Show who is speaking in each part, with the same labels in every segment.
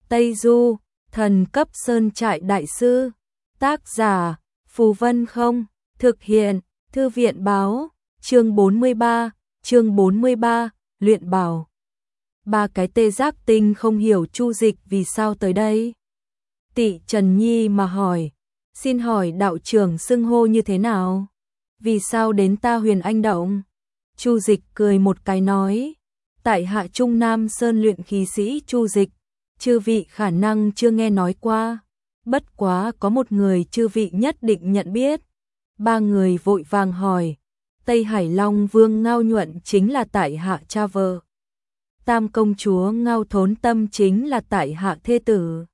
Speaker 1: Tây Du, thần cấp sơn trại đại sư. Tác giả, Phù Vân Không. Thực hiện, Thư viện Báo. Chương 43, luyện bảo. Ba cái tê giác tinh không hiểu Chu Dịch vì sao tới đây. Tị Trần Nhi mà hỏi, xin hỏi đạo trưởng xưng hô như thế nào? Vì sao đến ta Huyền Anh Động? Chu Dịch cười một cái nói, tại hạ Trung Nam Sơn luyện khí sĩ Chu Dịch, chư vị khả năng chưa nghe nói qua, bất quá có một người chư vị nhất định nhận biết. Ba người vội vàng hỏi, Tây Hải Long Vương Ngao Nhuận chính là tại hạ cha vợ. Tam công chúa Ngao Thốn Tâm chính là tại hạ thê tử.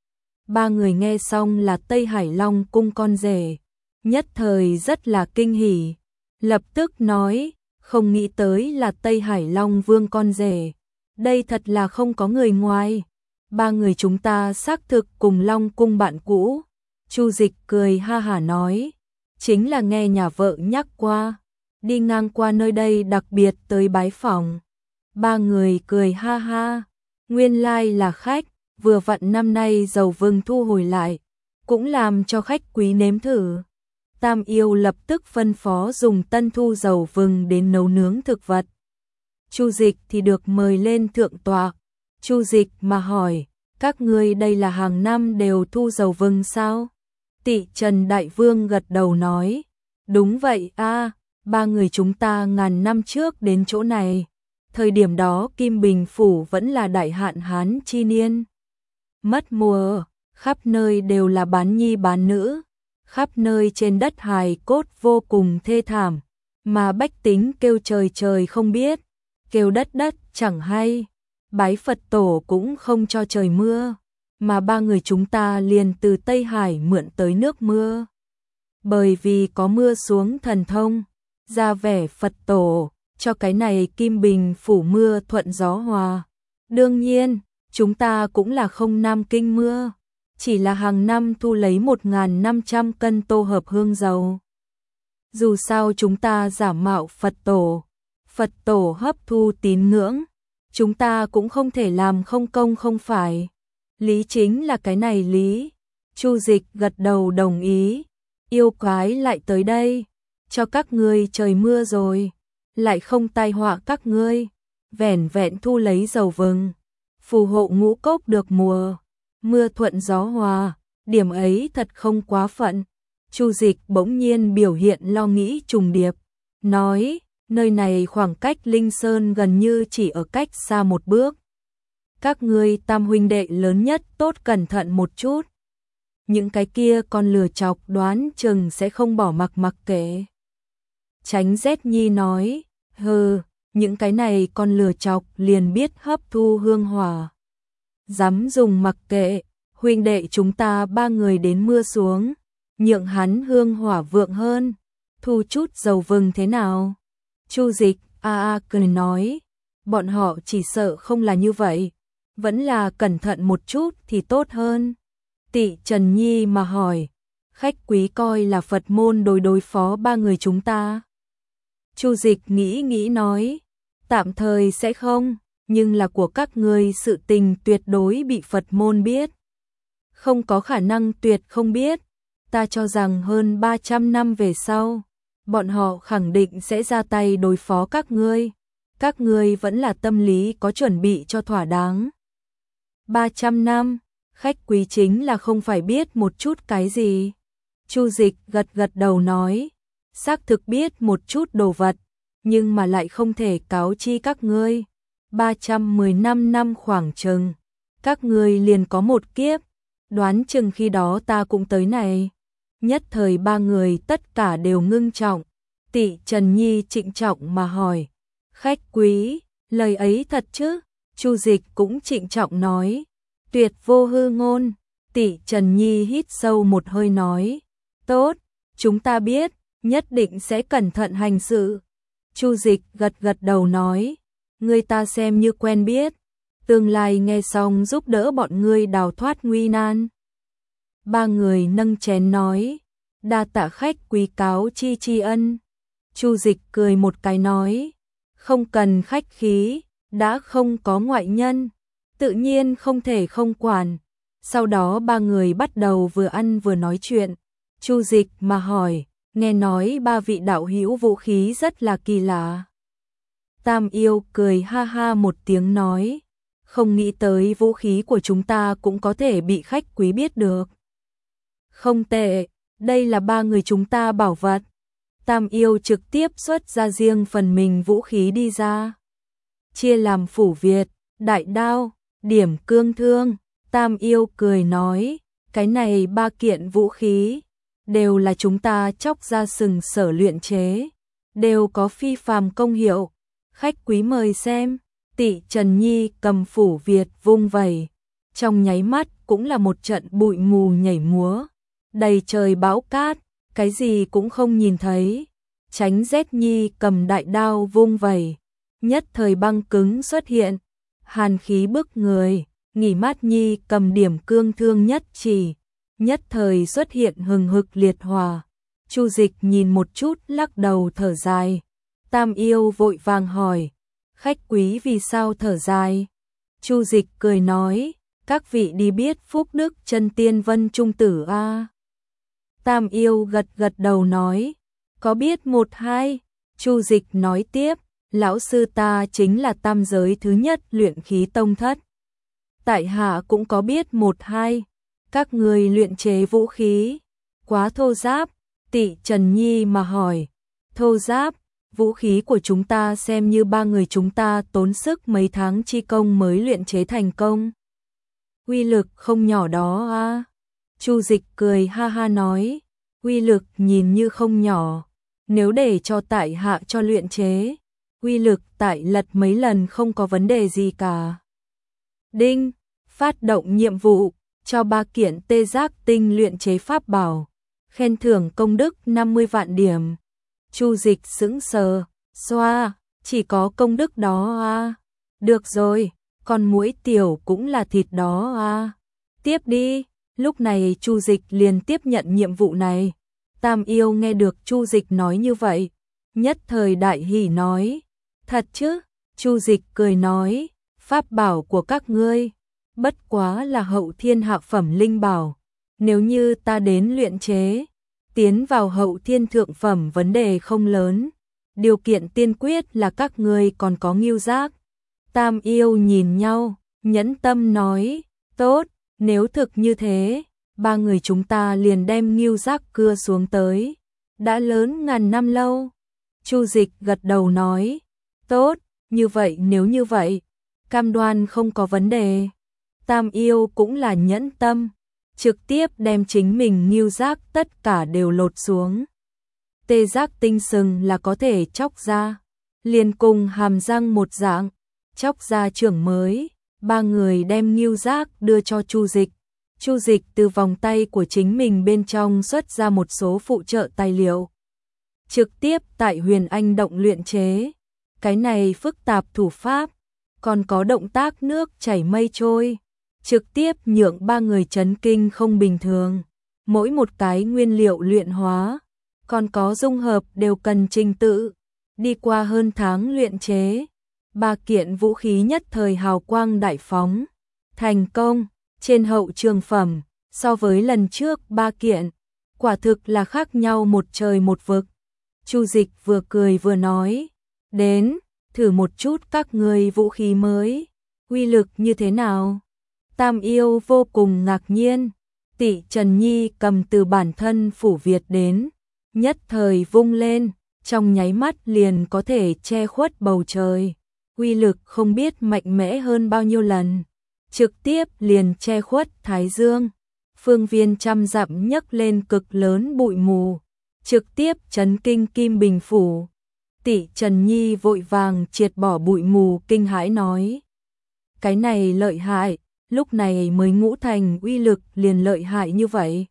Speaker 1: Ba người nghe xong là Tây Hải Long cung con rể, nhất thời rất là kinh hỉ, lập tức nói, không nghĩ tới là Tây Hải Long Vương con rể, đây thật là không có người ngoài. Ba người chúng ta xác thực cùng Long cung bạn cũ. Chu Dịch cười ha hả nói, chính là nghe nhà vợ nhắc qua, đi ngang qua nơi đây đặc biệt tới bái phỏng. Ba người cười ha ha, nguyên lai là khách, vừa vặn năm nay dầu vừng thu hồi lại, cũng làm cho khách quý nếm thử. Tam yêu lập tức phân phó dùng tân thu dầu vừng đến nấu nướng thực vật. Chu Dịch thì được mời lên thượng tọa. Chu Dịch mà hỏi, các ngươi đây là hàng năm đều thu dầu vừng sao? Tị Trần Đại Vương gật đầu nói, đúng vậy a, ba người chúng ta ngàn năm trước đến chỗ này. Thời điểm đó Kim Bình Phủ vẫn là đại hạn hán chi niên. Mất mùa, khắp nơi đều là bán nhi bán nữ, khắp nơi trên đất hài cốt vô cùng thê thảm, mà bách tính kêu trời trời không biết, kêu đất đất chẳng hay, bái Phật tổ cũng không cho trời mưa, mà ba người chúng ta liền từ Tây Hải mượn tới nước mưa. Bởi vì có mưa xuống thần thông, ra vẻ Phật tổ, cho cái này Kim Bình Phủ mưa thuận gió hòa. Đương nhiên, chúng ta cũng là không Nam Kinh mưa, chỉ là hàng năm thu lấy 1.500 cân tô hợp hương dầu. Dù sao chúng ta giả mạo Phật tổ hấp thu tín ngưỡng, chúng ta cũng không thể làm không công không phải. Lý chính là cái này lý. Chu Dịch gật đầu đồng ý, yêu quái lại tới đây, cho các ngươi trời mưa rồi, lại không tai họa các ngươi, vẻn vẹn thu lấy dầu vừng, phù hộ ngũ cốc được mùa, mưa thuận gió hòa, điểm ấy thật không quá phận. Chu Dịch bỗng nhiên biểu hiện lo nghĩ trùng điệp, nói, nơi này khoảng cách Linh Sơn gần như chỉ ở cách xa một bước. Các ngươi tam huynh đệ lớn nhất tốt cẩn thận một chút. Những cái kia con lừa chọc đoán chừng sẽ không bỏ mặc kệ. Tránh Rét Nhi nói, hừ, những cái này con lừa chọc liền biết hấp thu hương hỏa. Dám dùng mặc kệ, huynh đệ chúng ta ba người đến mưa xuống, nhượng hắn hương hỏa vượng hơn, thu chút dầu vừng thế nào? Chu Dịch cười nói, bọn họ chỉ sợ không là như vậy, vẫn là cẩn thận một chút thì tốt hơn. Tị Trần Nhi mà hỏi, khách quý coi là Phật môn đối phó ba người chúng ta. Chu Dịch nghĩ nói, tạm thời sẽ không, nhưng là của các ngươi sự tình tuyệt đối bị Phật môn biết. Không có khả năng tuyệt không biết, ta cho rằng hơn 300 năm về sau, bọn họ khẳng định sẽ ra tay đối phó các ngươi vẫn là tâm lý có chuẩn bị cho thỏa đáng. 300 năm, khách quý chính là không phải biết một chút cái gì. Chu Dịch gật đầu nói, xác thực biết một chút đồ vật, nhưng mà lại không thể cáo chi các ngươi. 315 năm khoảng chừng, các ngươi liền có một kiếp, đoán chừng khi đó ta cũng tới này. Nhất thời ba người tất cả đều ngưng trọng. Tị Trần Nhi trịnh trọng mà hỏi, khách quý, lời ấy thật chứ? Chu Dịch cũng trịnh trọng nói, tuyệt vô hư ngôn. Tị Trần Nhi hít sâu một hơi nói, tốt, chúng ta biết, nhất định sẽ cẩn thận hành sự. Chu Dịch gật đầu nói, người ta xem như quen biết, tương lai nghe xong giúp đỡ bọn ngươi đào thoát nguy nan. Ba người nâng chén nói, đa tạ khách quý cáo tri ân. Chu Dịch cười một cái nói, không cần khách khí, đã không có ngoại nhân, tự nhiên không thể không quản. Sau đó ba người bắt đầu vừa ăn vừa nói chuyện. Chu Dịch mà hỏi, nghe nói ba vị đạo hữu vũ khí rất là kỳ lạ. Tam Yêu cười ha ha một tiếng nói, không nghĩ tới vũ khí của chúng ta cũng có thể bị khách quý biết được. Không tệ, đây là ba người chúng ta bảo vật. Tam Yêu trực tiếp xuất ra riêng phần mình vũ khí đi ra. Chia làm phủ Việt, đại đao, điểm cương thương. Tam Yêu cười nói, cái này ba kiện vũ khí, đều là chúng ta chóc ra sừng sở luyện chế, đều có phi phàm công hiệu. Khách quý mời xem. Tị Trần Nhi cầm phủ Việt vung vẩy, trong nháy mắt cũng là một trận bụi mù nhảy múa, đầy trời bão cát, cái gì cũng không nhìn thấy. Tránh Rét Nhi cầm đại đao vung vẩy, nhất thời băng cứng xuất hiện, hàn khí bức người. Nghỉ Mát Nhi cầm điểm cương thương nhất chỉ, nhất thời xuất hiện hừng hực liệt hỏa. Chu Dịch nhìn một chút lắc đầu thở dài. Tam Yêu vội vàng hỏi, khách quý vì sao thở dài? Chu Dịch cười nói, các vị đi biết phúc đức chân tiên Vân Trung Tử a? Tam Yêu gật gật đầu nói, có biết một hai. Chu Dịch nói tiếp, lão sư ta chính là tam giới thứ nhất luyện khí tông thất. Tại hạ cũng có biết một hai. Các người luyện chế vũ khí quá thô giáp. Tị Trần Nhi mà hỏi, thô giáp? Vũ khí của chúng ta xem như ba người chúng ta tốn sức mấy tháng chi công mới luyện chế thành công. Uy lực không nhỏ đó a. Chu Dịch cười ha ha nói, uy lực nhìn như không nhỏ, nếu để cho tại hạ cho luyện chế, uy lực tại lật mấy lần không có vấn đề gì cả. Đinh, phát động nhiệm vụ, cho ba kiện tê giác tinh luyện chế pháp bảo, khen thưởng công đức 50 vạn điểm. Chu Dịch sững sờ, xoa, chỉ có công đức đó à? Được rồi, con muỗi tiểu cũng là thịt đó à? Tiếp đi. Lúc này Chu Dịch liền tiếp nhận nhiệm vụ này. Tam Yêu nghe được Chu Dịch nói như vậy, nhất thời đại hỉ nói, thật chứ? Chu Dịch cười nói, pháp bảo của các ngươi bất quá là hậu thiên hạ phẩm linh bảo, nếu như ta đến luyện chế, tiến vào hậu thiên thượng phẩm vấn đề không lớn, điều kiện tiên quyết là các ngươi còn có ngưu giác. Tam Yêu nhìn nhau, nhẫn tâm nói, tốt, nếu thực như thế, ba người chúng ta liền đem ngưu giác cưa xuống tới, đã lớn ngàn năm lâu. Chu Dịch gật đầu nói, tốt, như vậy nếu như vậy, cam đoan không có vấn đề. Tam Yêu cũng là nhẫn tâm, trực tiếp đem chính mình ngưu giác tất cả đều lột xuống. Tê giác tinh sừng là có thể chóc ra, liền cùng hàm răng một dạng, chóc ra trưởng mới. Ba người đem ngưu giác đưa cho Chu Dịch. Chu Dịch từ vòng tay của chính mình bên trong xuất ra một số phụ trợ tài liệu, trực tiếp tại Huyền Anh động luyện chế. Cái này phức tạp thủ pháp, còn có động tác nước chảy mây trôi, trực tiếp nhượng ba người chấn kinh không bình thường. Mỗi một cái nguyên liệu luyện hóa, còn có dung hợp đều cần trình tự, đi qua hơn tháng luyện chế. Ba kiện vũ khí nhất thời hào quang đại phóng, thành công. Trên hậu trường phẩm, so với lần trước ba kiện, quả thực là khác nhau một trời một vực. Chu Dịch vừa cười vừa nói, đến, thử một chút các ngươi vũ khí mới, uy lực như thế nào? Tam Yêu vô cùng ngạc nhiên. Tị Trần Nhi cầm từ bản thân phủ Việt đến, nhất thời vung lên, trong nháy mắt liền có thể che khuất bầu trời. Uy lực không biết mạnh mẽ hơn bao nhiêu lần, trực tiếp liền che khuất thái dương. Phương viên trăm dặm nhấc lên cực lớn bụi mù, trực tiếp chấn kinh Kim Bình phủ. Tị Trần Nhi vội vàng triệt bỏ bụi mù kinh hãi nói, cái này lợi hại, lúc này mới ngũ thành uy lực liền lợi hại như vậy.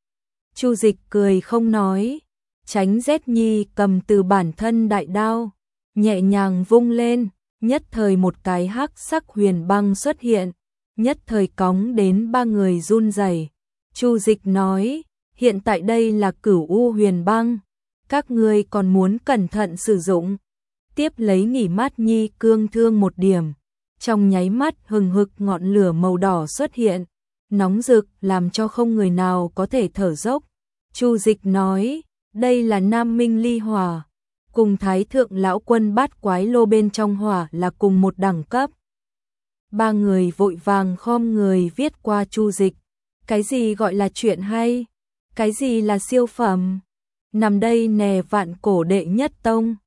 Speaker 1: Chu Dịch cười không nói. Tránh Rét Nhi cầm từ bản thân đại đao, nhẹ nhàng vung lên, nhất thời một cái hắc sắc huyền băng xuất hiện, nhất thời cóng đến ba người run rẩy. Chu Dịch nói, hiện tại đây là Cửu U huyền băng, các ngươi còn muốn cẩn thận sử dụng. Tiếp lấy Nghỉ Mát Nhi cương thương một điểm, Trong nháy mắt hừng hực ngọn lửa màu đỏ xuất hiện, nóng rực làm cho không người nào có thể thở dốc. Chu Dịch nói, đây là Nam Minh Ly Hỏa, cùng Thái Thượng Lão Quân Bát Quái Lô bên trong hỏa là cùng một đẳng cấp. Ba người vội vàng khom người viết qua Chu Dịch, cái gì gọi là chuyện hay, cái gì là siêu phẩm, nằm đây nè Vạn Cổ đệ nhất tông.